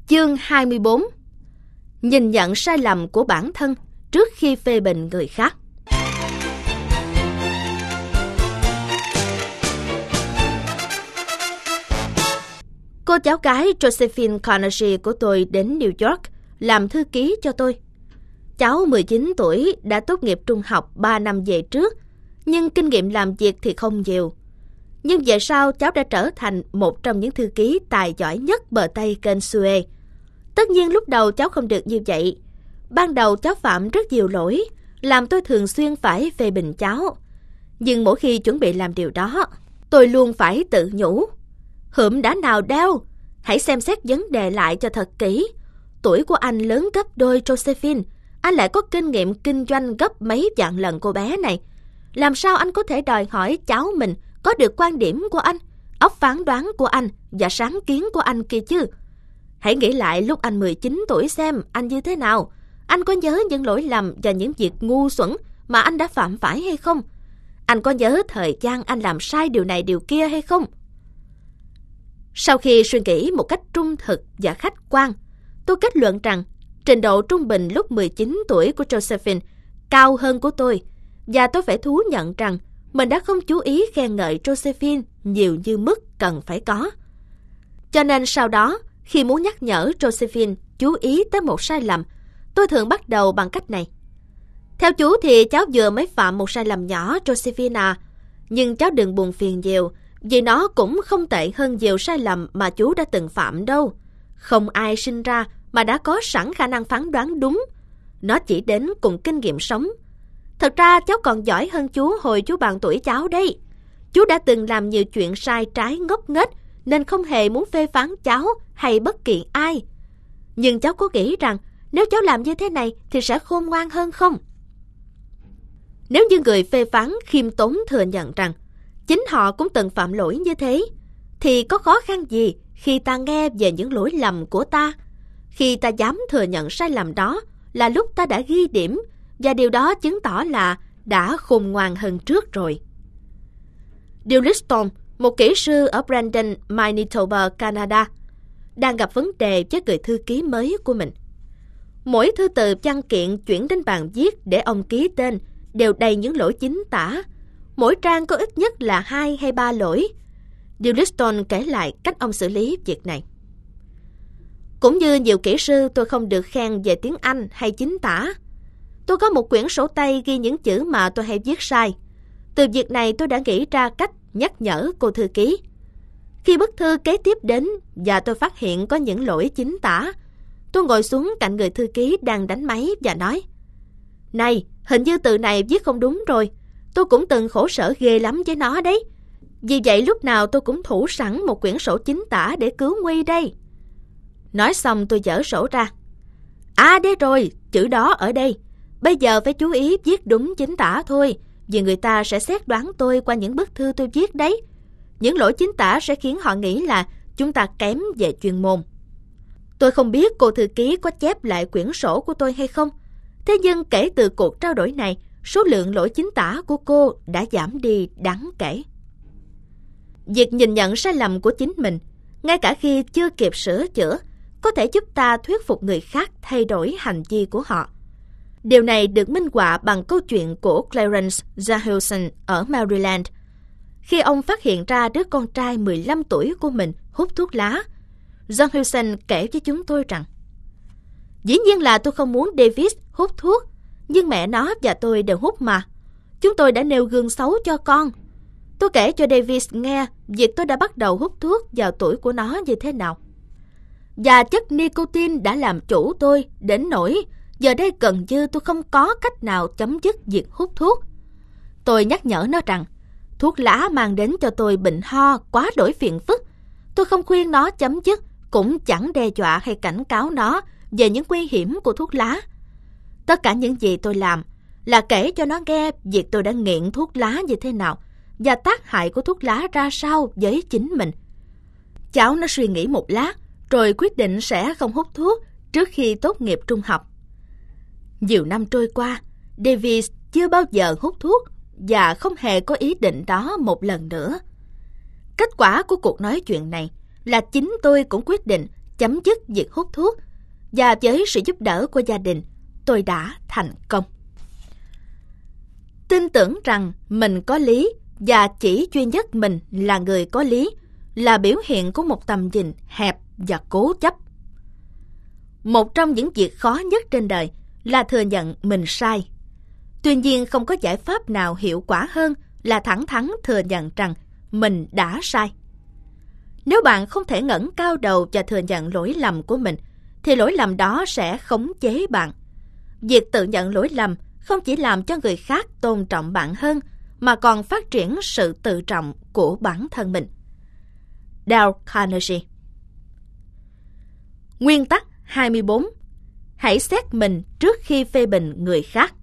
Chương 24. Nhìn nhận sai lầm của bản thân trước khi phê bình người khác. Cô cháu gái Josephine Carnegie của tôi đến New York làm thư ký cho tôi. Cháu 19 tuổi đã tốt nghiệp trung học 3 năm về trước, nhưng kinh nghiệm làm việc thì không nhiều. Nhưng về sau cháu đã trở thành một trong những thư ký tài giỏi nhất bờ Tây kênh Suez. Tất nhiên lúc đầu cháu không được như vậy. Ban đầu cháu phạm rất nhiều lỗi, làm tôi thường xuyên phải phê bình cháu. Nhưng mỗi khi chuẩn bị làm điều đó, tôi luôn phải tự nhủ. Hụm đã nào đeo, hãy xem xét vấn đề lại cho thật kỹ. Tuổi của anh lớn gấp đôi Josephine, anh lại có kinh nghiệm kinh doanh gấp mấy vạn lần cô bé này. Làm sao anh có thể đòi hỏi cháu mình có được quan điểm của anh, óc phán đoán của anh và sáng kiến của anh kia chứ? Hãy nghĩ lại lúc anh 19 tuổi xem anh như thế nào. Anh có nhớ những lỗi lầm và những việc ngu xuẩn mà anh đã phạm phải hay không? Anh có nhớ thời gian anh làm sai điều này điều kia hay không? Sau khi suy nghĩ một cách trung thực và khách quan, tôi kết luận rằng trình độ trung bình lúc 19 tuổi của Josephine cao hơn của tôi, và tôi phải thú nhận rằng mình đã không chú ý khen ngợi Josephine nhiều như mức cần phải có. Cho nên sau đó, khi muốn nhắc nhở Josephine chú ý tới một sai lầm, tôi thường bắt đầu bằng cách này. Theo chú thì cháu vừa mới phạm một sai lầm nhỏ, Josephine à. Nhưng cháu đừng buồn phiền nhiều, vì nó cũng không tệ hơn nhiều sai lầm mà chú đã từng phạm đâu. Không ai sinh ra mà đã có sẵn khả năng phán đoán đúng. Nó chỉ đến cùng kinh nghiệm sống. Thật ra cháu còn giỏi hơn chú hồi chú bằng tuổi cháu đấy. Chú đã từng làm nhiều chuyện sai trái ngốc nghếch nên không hề muốn phê phán cháu hay bất kỳ ai. Nhưng cháu có nghĩ rằng nếu cháu làm như thế này thì sẽ khôn ngoan hơn không? Nếu như người phê phán khiêm tốn thừa nhận rằng chính họ cũng từng phạm lỗi như thế, thì có khó khăn gì khi ta nghe về những lỗi lầm của ta? Khi ta dám thừa nhận sai lầm đó là lúc ta đã ghi điểm, và điều đó chứng tỏ là đã khôn ngoan hơn trước rồi. Bill Liston, một kỹ sư ở Brandon, Manitoba, Canada, đang gặp vấn đề với người thư ký mới của mình. Mỗi thư từ văn kiện chuyển đến bàn viết để ông ký tên đều đầy những lỗi chính tả. Mỗi trang có ít nhất là 2 hay 3 lỗi. Bill Liston kể lại cách ông xử lý việc này. Cũng như nhiều kỹ sư, tôi không được khen về tiếng Anh hay chính tả. Tôi có một quyển sổ tay ghi những chữ mà tôi hay viết sai. Từ việc này tôi đã nghĩ ra cách nhắc nhở cô thư ký. Khi bức thư kế tiếp đến và tôi phát hiện có những lỗi chính tả, tôi ngồi xuống cạnh người thư ký đang đánh máy và nói: Này, hình như từ này viết không đúng rồi. Tôi cũng từng khổ sở ghê lắm với nó đấy. Vì vậy lúc nào tôi cũng thủ sẵn một quyển sổ chính tả để cứu nguy đây. Nói xong tôi dở sổ ra. À đây rồi, chữ đó ở đây. Bây giờ phải chú ý viết đúng chính tả thôi, vì người ta sẽ xét đoán tôi qua những bức thư tôi viết đấy. Những lỗi chính tả sẽ khiến họ nghĩ là chúng ta kém về chuyên môn. Tôi không biết cô thư ký có chép lại quyển sổ của tôi hay không. Thế nhưng kể từ cuộc trao đổi này, số lượng lỗi chính tả của cô đã giảm đi đáng kể. Việc nhìn nhận sai lầm của chính mình, ngay cả khi chưa kịp sửa chữa, có thể giúp ta thuyết phục người khác thay đổi hành vi của họ. Điều này được minh họa bằng câu chuyện của Clarence Zahusen ở Maryland. Khi ông phát hiện ra đứa con trai 15 tuổi của mình hút thuốc lá, Zahusen kể với chúng tôi rằng: Dĩ nhiên là tôi không muốn David hút thuốc, nhưng mẹ nó và tôi đều hút mà. Chúng tôi đã nêu gương xấu cho con. Tôi kể cho David nghe việc tôi đã bắt đầu hút thuốc vào tuổi của nó như thế nào. Và chất nicotine đã làm chủ tôi đến nỗi giờ đây gần như tôi không có cách nào chấm dứt việc hút thuốc. Tôi nhắc nhở nó rằng thuốc lá mang đến cho tôi bệnh ho quá đổi phiền phức. Tôi không khuyên nó chấm dứt, cũng chẳng đe dọa hay cảnh cáo nó về những nguy hiểm của thuốc lá. Tất cả những gì tôi làm là kể cho nó nghe việc tôi đã nghiện thuốc lá như thế nào và tác hại của thuốc lá ra sao với chính mình. Cháu nó suy nghĩ một lát rồi quyết định sẽ không hút thuốc trước khi tốt nghiệp trung học. Nhiều năm trôi qua, David chưa bao giờ hút thuốc và không hề có ý định đó một lần nữa. Kết quả của cuộc nói chuyện này là chính tôi cũng quyết định chấm dứt việc hút thuốc, và với sự giúp đỡ của gia đình, tôi đã thành công. Tin tưởng rằng mình có lý và chỉ duy nhất mình là người có lý là biểu hiện của một tầm nhìn hẹp và cố chấp. Một trong những việc khó nhất trên đời là thừa nhận mình sai. Tuy nhiên, không có giải pháp nào hiệu quả hơn là thẳng thắn thừa nhận rằng mình đã sai. Nếu bạn không thể ngẩng cao đầu và thừa nhận lỗi lầm của mình, thì lỗi lầm đó sẽ khống chế bạn. Việc tự nhận lỗi lầm không chỉ làm cho người khác tôn trọng bạn hơn, mà còn phát triển sự tự trọng của bản thân mình. Dale Carnegie. Nguyên tắc 24. Hãy xét mình trước khi phê bình người khác.